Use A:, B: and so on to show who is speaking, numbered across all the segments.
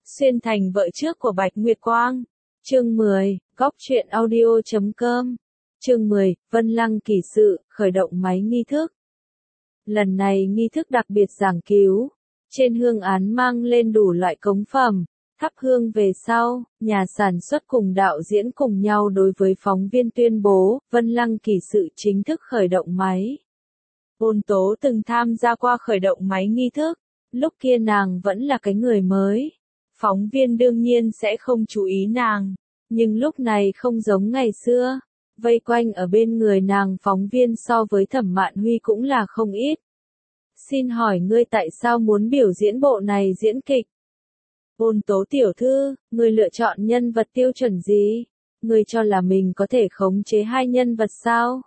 A: Xuyên thành vợ trước của Bạch Nguyệt Quang. Chương 10, Góc truyện audio.com. Chương 10, Vân Lăng kỳ sự, khởi động máy nghi thức. Lần này nghi thức đặc biệt giảng cứu. Trên hương án mang lên đủ loại cống phẩm, thắp hương về sau, nhà sản xuất cùng đạo diễn cùng nhau đối với phóng viên tuyên bố, Vân Lăng kỳ sự chính thức khởi động máy. Ôn Tố từng tham gia qua khởi động máy nghi thức, lúc kia nàng vẫn là cái người mới. Phóng viên đương nhiên sẽ không chú ý nàng, nhưng lúc này không giống ngày xưa, vây quanh ở bên người nàng phóng viên so với Thẩm Mạn Huy cũng là không ít. Xin hỏi ngươi tại sao muốn biểu diễn bộ này diễn kịch? Ôn Tố tiểu thư, ngươi lựa chọn nhân vật tiêu chuẩn gì? Ngươi cho là mình có thể khống chế hai nhân vật sao?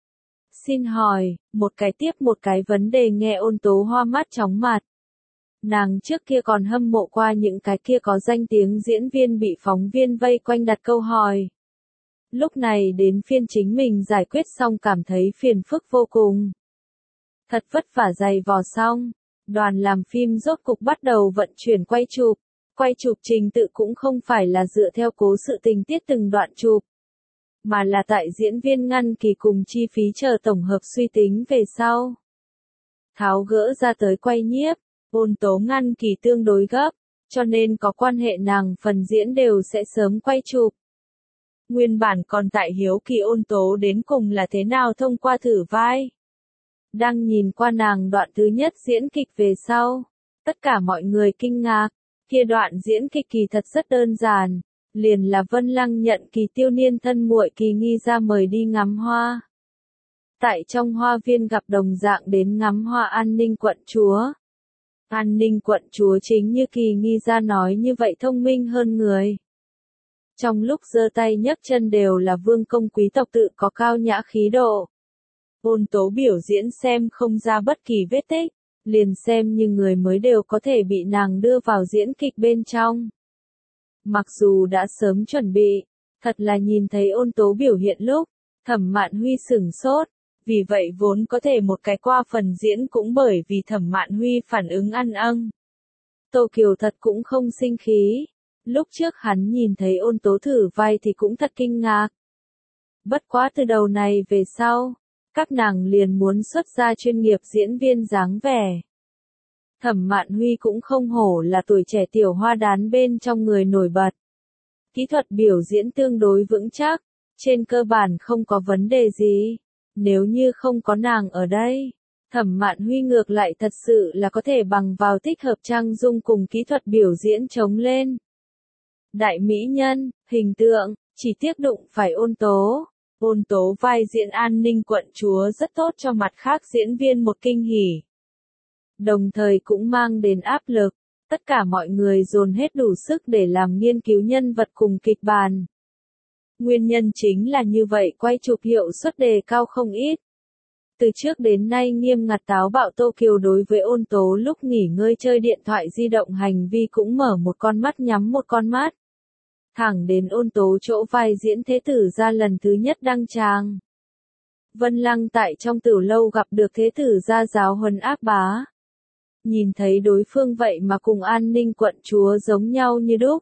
A: Xin hỏi, một cái tiếp một cái vấn đề nghe Ôn Tố hoa mắt chóng mặt. Nàng trước kia còn hâm mộ qua những cái kia có danh tiếng diễn viên bị phóng viên vây quanh đặt câu hỏi. Lúc này đến phiên chính mình giải quyết xong cảm thấy phiền phức vô cùng. Thật vất vả dày vò xong, đoàn làm phim rốt cục bắt đầu vận chuyển quay chụp. Quay chụp trình tự cũng không phải là dựa theo cố sự tình tiết từng đoạn chụp, mà là tại diễn viên ngăn kỳ cùng chi phí chờ tổng hợp suy tính về sau. Tháo gỡ ra tới quay nhiếp. Ôn Tố ngăn kỳ tương đối gấp, cho nên có quan hệ nàng phần diễn đều sẽ sớm quay chụp. Nguyên bản còn tại hiếu kỳ Ôn Tố đến cùng là thế nào thông qua thử vai. Đang nhìn qua nàng đoạn thứ nhất diễn kịch về sau, tất cả mọi người kinh ngạc, kia đoạn diễn kịch kỳ thật rất đơn giản, liền là Vân Lăng nhận Kỳ Tiêu Niên thân muội Kỳ Nghi ra mời đi ngắm hoa. Tại trong hoa viên gặp đồng dạng đến ngắm hoa An Ninh quận chúa. An Ninh quận chúa chính như Kỳ Nghi ra nói như vậy thông minh hơn người. Trong lúc giơ tay nhấc chân đều là vương công quý tộc tự có cao nhã khí độ. Ôn Tố biểu diễn xem không ra bất kỳ vết tích, liền xem như người mới đều có thể bị nàng đưa vào diễn kịch bên trong. Mặc dù đã sớm chuẩn bị, thật là nhìn thấy Ôn Tố biểu hiện lúc, Thẩm Mạn Huy sửng sốt. Vì vậy vốn có thể một cái qua phần diễn cũng bởi vì Thẩm Mạn Huy phản ứng ăn âng. Tô Kiều thật cũng không sinh khí. Lúc trước hắn nhìn thấy Ôn Tố thử vai thì cũng thật kinh ngạc. Bất quá từ đầu này về sau, các nàng liền muốn xuất ra chuyên nghiệp diễn viên dáng vẻ. Thẩm Mạn Huy cũng không hổ là tuổi trẻ tiểu hoa đán bên trong người nổi bật. Kỹ thuật biểu diễn tương đối vững chắc, trên cơ bản không có vấn đề gì. Nếu như không có nàng ở đây, Thẩm Mạn Huy ngược lại thật sự là có thể bằng vào thích hợp trang dung cùng kỹ thuật biểu diễn chống lên. Đại mỹ nhân, hình tượng, chỉ tiếc đụng phải Ôn Tố. Ôn Tố vai diễn An Ninh quận chúa rất tốt cho mặt khác diễn viên một kinh hỉ. Đồng thời cũng mang đến áp lực, tất cả mọi người dồn hết đủ sức để làm nghiên cứu nhân vật cùng kịch bản. Nguyên nhân chính là như vậy quay chụp hiệu suất đề cao không ít. Từ trước đến nay nghiêm ngặt táo bạo Tô Kiều đối với Ôn Tố lúc nghỉ ngơi chơi điện thoại di động hành vi cũng mở một con mắt nhắm một con mắt. Thẳng đến Ôn Tố chỗ vai diễn thế tử gia lần thứ nhất đăng tràng. Vân Lăng tại trong tử lâu gặp được thế tử gia giáo huấn ác bá. Nhìn thấy đối phương vậy mà cùng An Ninh quận chúa giống nhau như đúc.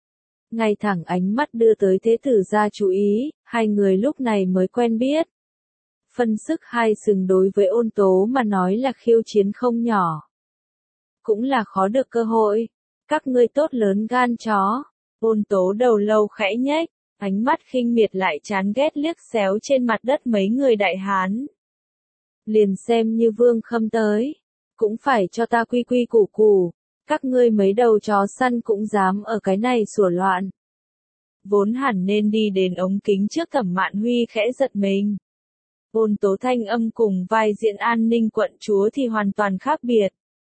A: Ngay thẳng ánh mắt đưa tới thế tử gia chú ý, hai người lúc này mới quen biết. Phân sức hai sừng đối với Ôn Tố mà nói là khiêu chiến không nhỏ. Cũng là khó được cơ hội. Các ngươi tốt lớn gan chó. Ôn Tố đầu lâu khẽ nhếch, ánh mắt khinh miệt lại chán ghét liếc xéo trên mặt đất mấy người đại hán. Liền xem như Vương Khâm tới, cũng phải cho ta quy quy củ củ. Các ngươi mấy đầu chó săn cũng dám ở cái này sủa loạn. Vốn hẳn nên đi đến ống kính trước Thẩm Mạn Huy khẽ giật mình. Ôn Tố thanh âm cùng vai diễn An Ninh quận chúa thì hoàn toàn khác biệt.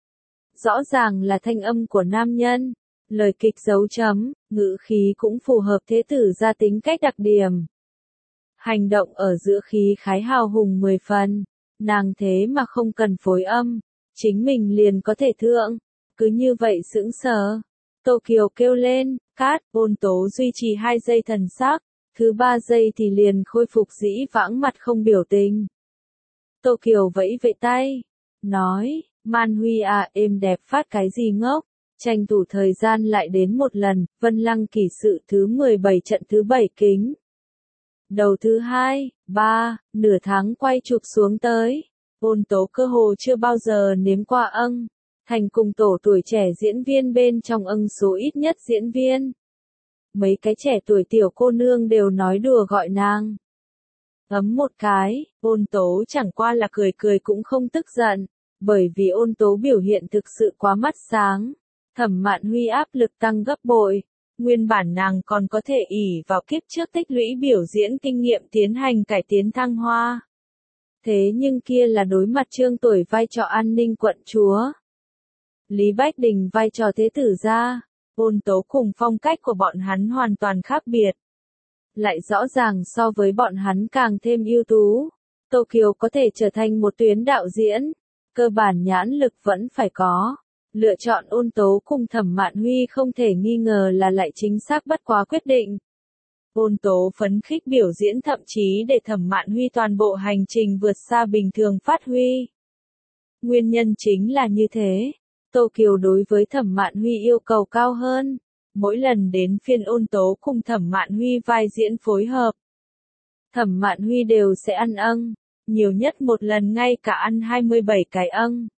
A: Rõ ràng là thanh âm của nam nhân, lời kịch dấu chấm, ngữ khí cũng phù hợp thế tử gia tính cách đặc điểm. Hành động ở giữa khí khái hào hùng 10 phần, nàng thế mà không cần phối âm, chính mình liền có thể thượng. Cứ như vậy sững sờ. Tô Kiều kêu lên, cát, Ôn Tố duy trì 2 giây thần sắc, thứ 3 giây thì liền khôi phục dĩ vãng mặt không biểu tình. Tô Kiều vẫy vẫy tay, nói, Man Huy à, êm đẹp phát cái gì ngốc, tranh thủ thời gian lại đến một lần, Vân Lăng Kỷ Sự thứ 17 trận thứ 7 kính. Đầu thứ 2, 3, nửa tháng quay chụp xuống tới. Ôn Tố cơ hồ chưa bao giờ nếm qua thành cùng tổ tuổi trẻ diễn viên bên trong số ít nhất diễn viên. Mấy cái trẻ tuổi tiểu cô nương đều nói đùa gọi nàng ấm một cái, Ôn Tố chẳng qua là cười cười cũng không tức giận, bởi vì Ôn Tố biểu hiện thực sự quá mắt sáng. Thẩm Mạn Huy áp lực tăng gấp bội, nguyên bản nàng còn có thể ỷ vào kiếp trước tích lũy biểu diễn kinh nghiệm tiến hành cải tiến thăng hoa. Thế nhưng kia là đối mặt Trương Tuổi vai trò an ninh quận chúa, Lý Bách Đình vai trò thế tử gia. Ôn Tố cùng phong cách của bọn hắn hoàn toàn khác biệt, lại rõ ràng so với bọn hắn càng thêm ưu tú. Tô Kiều có thể trở thành một tuyến đạo diễn, cơ bản nhãn lực vẫn phải có. Lựa chọn Ôn Tố cùng Thẩm Mạn Huy không thể nghi ngờ là lại chính xác bất quá quyết định. Ôn Tố phấn khích biểu diễn thậm chí để Thẩm Mạn Huy toàn bộ hành trình vượt xa bình thường phát huy. Nguyên nhân chính là như thế. Tô Kiều đối với Thẩm Mạn Huy yêu cầu cao hơn. Mỗi lần đến phiên Ôn Tố cùng Thẩm Mạn Huy vai diễn phối hợp, Thẩm Mạn Huy đều sẽ ăn nhiều nhất một lần ngay cả ăn 27 cái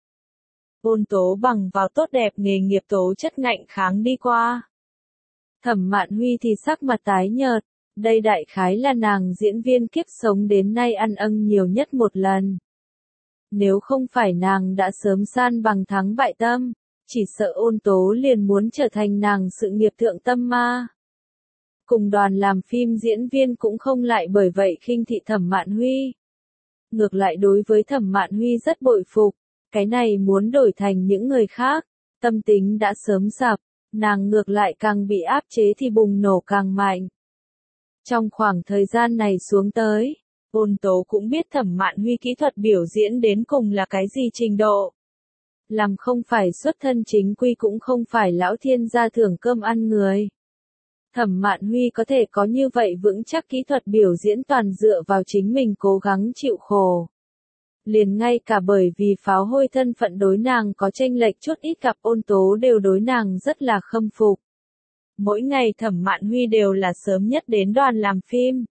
A: Ôn Tố bằng vào tốt đẹp nghề nghiệp tố chất ngạnh kháng đi qua. Thẩm Mạn Huy thì sắc mặt tái nhợt, đây đại khái là nàng diễn viên kiếp sống đến nay ăn nhiều nhất một lần. Nếu không phải nàng đã sớm san bằng thắng bại tâm, chỉ sợ Ôn Tố liền muốn trở thành nàng sự nghiệp thượng tâm ma. Cùng đoàn làm phim diễn viên cũng không lại bởi vậy khinh thị Thẩm Mạn Huy. Ngược lại đối với Thẩm Mạn Huy rất bội phục, cái này muốn đổi thành những người khác, tâm tính đã sớm sập, nàng ngược lại càng bị áp chế thì bùng nổ càng mạnh. Trong khoảng thời gian này xuống tới, Ôn Tố cũng biết Thẩm Mạn Huy kỹ thuật biểu diễn đến cùng là cái gì trình độ. Làm không phải xuất thân chính quy cũng không phải lão thiên gia thưởng cơm ăn người. Thẩm Mạn Huy có thể có như vậy vững chắc kỹ thuật biểu diễn toàn dựa vào chính mình cố gắng chịu khổ. Liền ngay cả bởi vì pháo hôi thân phận đối nàng có chênh lệch chút ít gặp Ôn Tố đều đối nàng rất là khâm phục. Mỗi ngày Thẩm Mạn Huy đều là sớm nhất đến đoàn làm phim.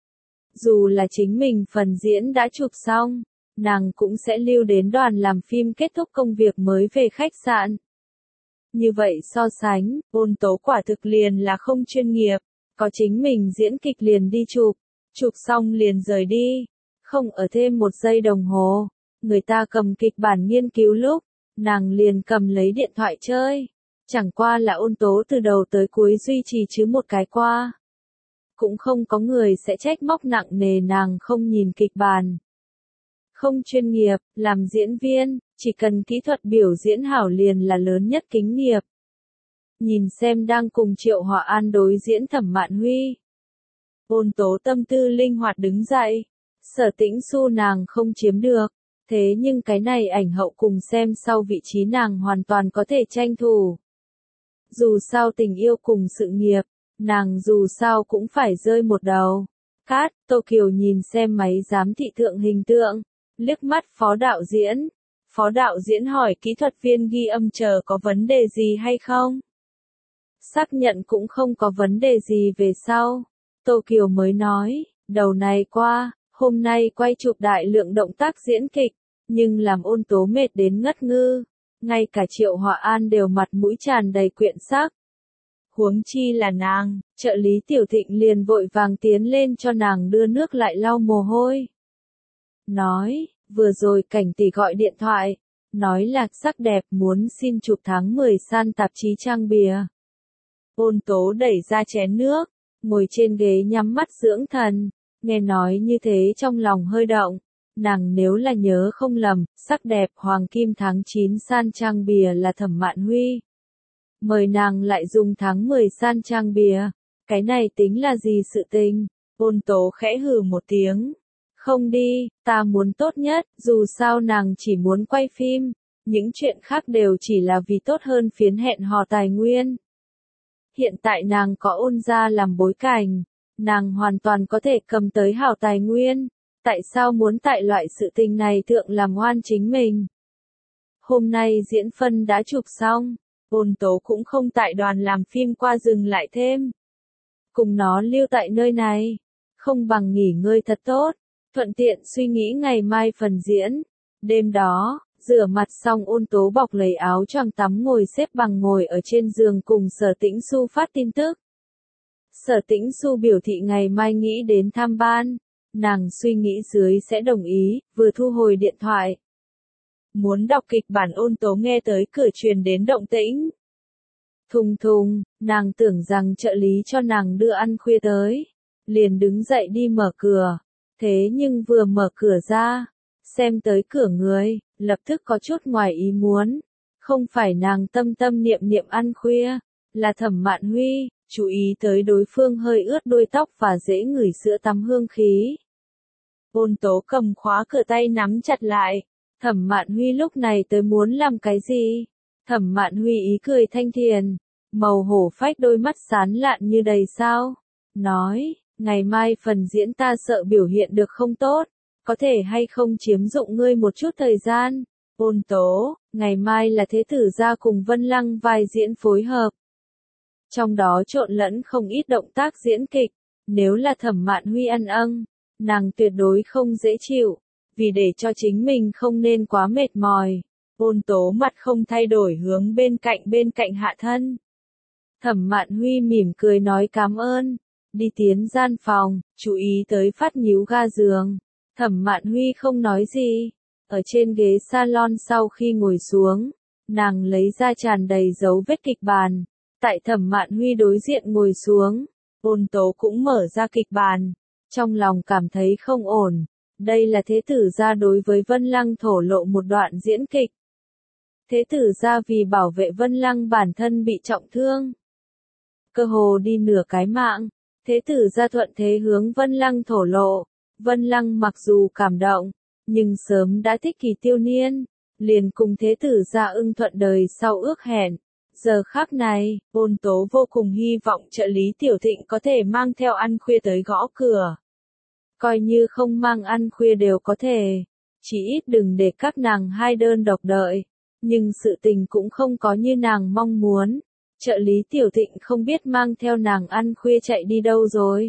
A: Dù là chính mình phần diễn đã chụp xong, nàng cũng sẽ lưu đến đoàn làm phim kết thúc công việc mới về khách sạn. Như vậy so sánh, Ôn Tố quả thực liền là không chuyên nghiệp, có chính mình diễn kịch liền đi chụp xong liền rời đi, không ở thêm một giây đồng hồ. Người ta cầm kịch bản nghiên cứu lúc, nàng liền cầm lấy điện thoại chơi. Chẳng qua là Ôn Tố từ đầu tới cuối duy trì chứ một cái qua. Cũng không có người sẽ trách móc nặng nề nàng không nhìn kịch bản. Không chuyên nghiệp, làm diễn viên, chỉ cần kỹ thuật biểu diễn hảo liền là lớn nhất kính nghiệp. Nhìn xem đang cùng Triệu Hòa An đối diễn Thẩm Mạn Huy. Ôn Tố tâm tư linh hoạt đứng dậy. Sở Tĩnh Xu nàng không chiếm được. Thế nhưng cái này ảnh hậu cùng xem sau vị trí nàng hoàn toàn có thể tranh thủ. Dù sao tình yêu cùng sự nghiệp, nàng dù sao cũng phải rơi một đầu. Cát, Tô Kiều nhìn xem máy giám thị thượng hình tượng, liếc mắt phó đạo diễn. Phó đạo diễn hỏi kỹ thuật viên ghi âm chờ có vấn đề gì hay không? Xác nhận cũng không có vấn đề gì về sau. Tô Kiều mới nói, đầu này qua, hôm nay quay chụp đại lượng động tác diễn kịch, nhưng làm Ôn Tố mệt đến ngất ngư. Ngay cả Triệu Hòa An đều mặt mũi tràn đầy quyện sắc. Huống chi là nàng, trợ lý Tiểu Thịnh liền vội vàng tiến lên cho nàng đưa nước lại lau mồ hôi. Nói, vừa rồi Cảnh tỷ gọi điện thoại, nói là sắc đẹp muốn xin chụp tháng 10 san tạp chí trang bìa. Ôn Tố đẩy ra chén nước, ngồi trên ghế nhắm mắt dưỡng thần, nghe nói như thế trong lòng hơi động. Nàng nếu là nhớ không lầm, sắc đẹp Hoàng Kim tháng 9 san trang bìa là Thẩm Mạn Huy. Mời nàng lại dùng tháng 10 san trang bìa, cái này tính là gì sự tình? Ôn Tố khẽ hừ một tiếng. Không đi, ta muốn tốt nhất, dù sao nàng chỉ muốn quay phim, những chuyện khác đều chỉ là vì tốt hơn phiến hẹn hò tài nguyên. Hiện tại nàng có Ôn gia làm bối cảnh, nàng hoàn toàn có thể cầm tới hảo tài nguyên. Tại sao muốn tại loại sự tình này thượng làm oan chính mình? Hôm nay diễn phân đã chụp xong, Ôn tố cũng không tại đoàn làm phim qua dừng lại thêm. Cùng nó lưu tại nơi này. Không bằng nghỉ ngơi thật tốt. Thuận tiện suy nghĩ ngày mai phần diễn. Đêm đó, rửa mặt xong Ôn tố bọc lấy áo choàng tắm ngồi xếp bằng ngồi ở trên giường cùng Sở Tĩnh Xu phát tin tức. Sở Tĩnh Xu biểu thị ngày mai nghĩ đến tham ban. Nàng suy nghĩ dưới sẽ đồng ý, vừa thu hồi điện thoại. Muốn đọc kịch bản Ôn tố nghe tới cửa truyền đến động tĩnh. Thùng thùng, nàng tưởng rằng trợ lý cho nàng đưa ăn khuya tới. Liền đứng dậy đi mở cửa. Thế nhưng vừa mở cửa ra, xem tới cửa người, lập tức có chút ngoài ý muốn. Không phải nàng tâm tâm niệm niệm ăn khuya, là Thẩm Mạn Huy, chú ý tới đối phương hơi ướt đuôi tóc và dễ ngửi sữa tắm hương khí. Ôn tố cầm khóa cửa tay nắm chặt lại. Thẩm Mạn Huy lúc này tới muốn làm cái gì? Thẩm Mạn Huy ý cười thanh thiền, màu hổ phách đôi mắt sán lạn như đầy sao. Nói, ngày mai phần diễn ta sợ biểu hiện được không tốt, có thể hay không chiếm dụng ngươi một chút thời gian. Ôn tố, ngày mai là Thế Tử Gia cùng Vân Lăng vai diễn phối hợp. Trong đó trộn lẫn không ít động tác diễn kịch, nếu là Thẩm Mạn Huy ăn âng, nàng tuyệt đối không dễ chịu, vì để cho chính mình không nên quá mệt mỏi. Ôn tố mặt không thay đổi hướng bên cạnh hạ thân. Thẩm Mạn Huy mỉm cười nói cảm ơn, đi tiến gian phòng, chú ý tới phát nhíu ga giường. Thẩm Mạn Huy không nói gì, ở trên ghế salon sau khi ngồi xuống, nàng lấy ra tràn đầy dấu vết kịch bản. Tại Thẩm Mạn Huy đối diện ngồi xuống, Ôn tố cũng mở ra kịch bản, trong lòng cảm thấy không ổn. Đây là Thế Tử Gia đối với Vân Lăng thổ lộ một đoạn diễn kịch. Thế Tử Gia vì bảo vệ Vân Lăng bản thân bị trọng thương, cơ hồ đi nửa cái mạng. Thế Tử Gia thuận thế hướng Vân Lăng thổ lộ. Vân Lăng mặc dù cảm động, nhưng sớm đã thích Kỳ Tiêu Niên, liền cùng Thế Tử Gia ưng thuận đời sau ước hẹn. Giờ khắc này, Ôn tố vô cùng hy vọng trợ lý Tiểu Thịnh có thể mang theo ăn khuya tới gõ cửa. Coi như không mang ăn khuya đều có thể, chỉ ít đừng để các nàng hai đơn độc đợi. Nhưng sự tình cũng không có như nàng mong muốn. Trợ lý Tiểu Thịnh không biết mang theo nàng ăn khuya chạy đi đâu rồi.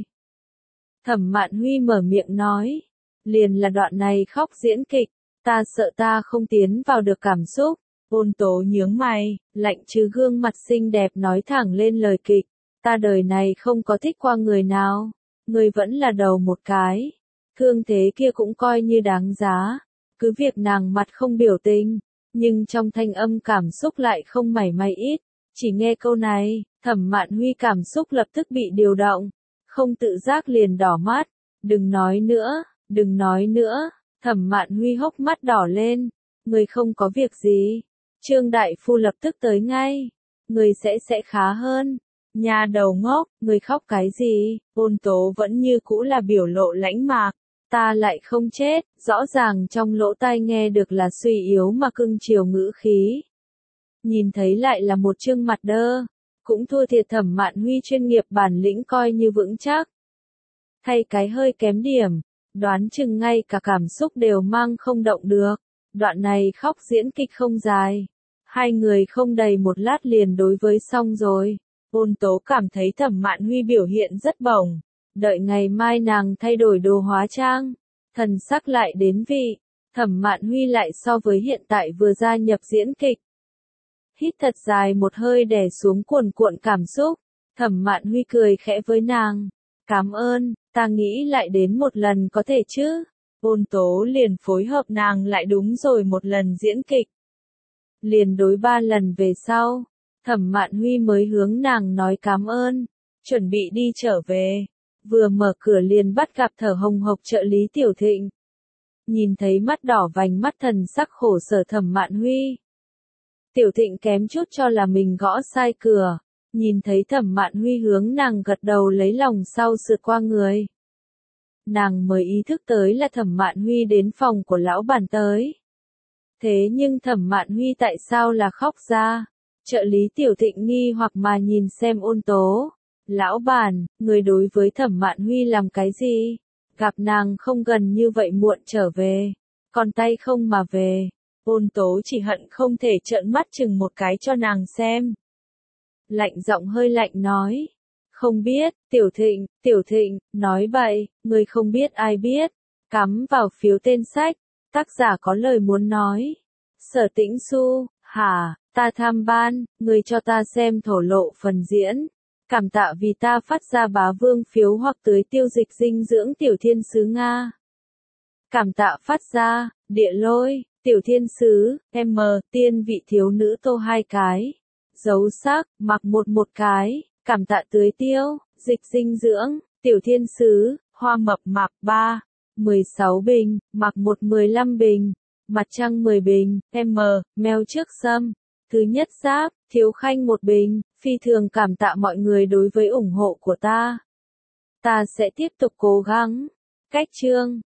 A: Thẩm Mạn Huy mở miệng nói, liền là đoạn này khóc diễn kịch, ta sợ ta không tiến vào được cảm xúc. Ôn tố nhướng mày, lạnh chứ gương mặt xinh đẹp nói thẳng lên lời kịch, ta đời này không có thích qua người nào, người vẫn là đầu một cái, thương thế kia cũng coi như đáng giá, cứ việc nàng mặt không biểu tình, nhưng trong thanh âm cảm xúc lại không mảy may ít, chỉ nghe câu này, Thẩm Mạn Huy cảm xúc lập tức bị điều động, không tự giác liền đỏ mắt, đừng nói nữa, Thẩm Mạn Huy hốc mắt đỏ lên, người không có việc gì. Trương Đại Phu lập tức tới ngay. Người sẽ khá hơn. Nhà đầu ngốc, người khóc cái gì? Ôn tố vẫn như cũ là biểu lộ lãnh mạc. Ta lại không chết, rõ ràng trong lỗ tai nghe được là suy yếu mà cưng chiều ngữ khí. Nhìn thấy lại là một trương mặt đơ. Cũng thua thiệt Thẩm Mạn Huy chuyên nghiệp bản lĩnh coi như vững chắc. Thay cái hơi kém điểm, đoán chừng ngay cả cảm xúc đều mang không động được. Đoạn này khóc diễn kịch không dài. Hai người không đầy một lát liền đối với xong rồi. Ôn tố cảm thấy Thẩm Mạn Huy biểu hiện rất bổng. Đợi ngày mai nàng thay đổi đồ hóa trang. Thần sắc lại đến vị. Thẩm Mạn Huy lại so với hiện tại vừa gia nhập diễn kịch. Hít thật dài một hơi đè xuống cuồn cuộn cảm xúc. Thẩm Mạn Huy cười khẽ với nàng. Cảm ơn, ta nghĩ lại đến một lần có thể chứ. Ôn tố liền phối hợp nàng lại đúng rồi một lần diễn kịch. Liền đối 3 lần về sau, Thẩm Mạn Huy mới hướng nàng nói cảm ơn, chuẩn bị đi trở về. Vừa mở cửa liền bắt gặp thở hồng hộc trợ lý Tiểu Thịnh. Nhìn thấy mắt đỏ vành mắt thần sắc khổ sở Thẩm Mạn Huy. Tiểu Thịnh kém chút cho là mình gõ sai cửa, nhìn thấy Thẩm Mạn Huy hướng nàng gật đầu lấy lòng sau sượt qua người. Nàng mới ý thức tới là Thẩm Mạn Huy đến phòng của lão bản tới. Thế nhưng Thẩm Mạn Huy tại sao là khóc ra? Trợ lý Tiểu Thịnh nghi hoặc mà nhìn xem ôn tố. Lão bản, người đối với Thẩm Mạn Huy làm cái gì? Gặp nàng không gần như vậy muộn trở về. Còn tay không mà về. Ôn tố chỉ hận không thể trợn mắt chừng một cái cho nàng xem. Lạnh giọng hơi lạnh nói. Không biết, Tiểu Thịnh, nói vậy, ngươi không biết ai biết. Cắm vào phiếu tên sách, tác giả có lời muốn nói. Sở Tĩnh Xu, hả, ta tham ban, ngươi cho ta xem thổ lộ phần diễn. Cảm tạ vì ta phát ra bá vương phiếu hoặc tưới tiêu dịch dinh dưỡng tiểu thiên sứ Nga. Cảm tạ phát ra, địa lôi, tiểu thiên sứ, M, tiên vị thiếu nữ tô 2 cái. Dấu sắc, mặc một cái, cảm tạ tưới tiêu, dịch dinh dưỡng, tiểu thiên sứ, hoa mập mạp 3, 16 bình, mặc 15 bình, mặt trăng 10 bình, mèo trước sâm, thứ nhất giáp, thiếu khanh 1 bình, phi thường cảm tạ mọi người đối với ủng hộ của ta. Ta sẽ tiếp tục cố gắng. Cách chương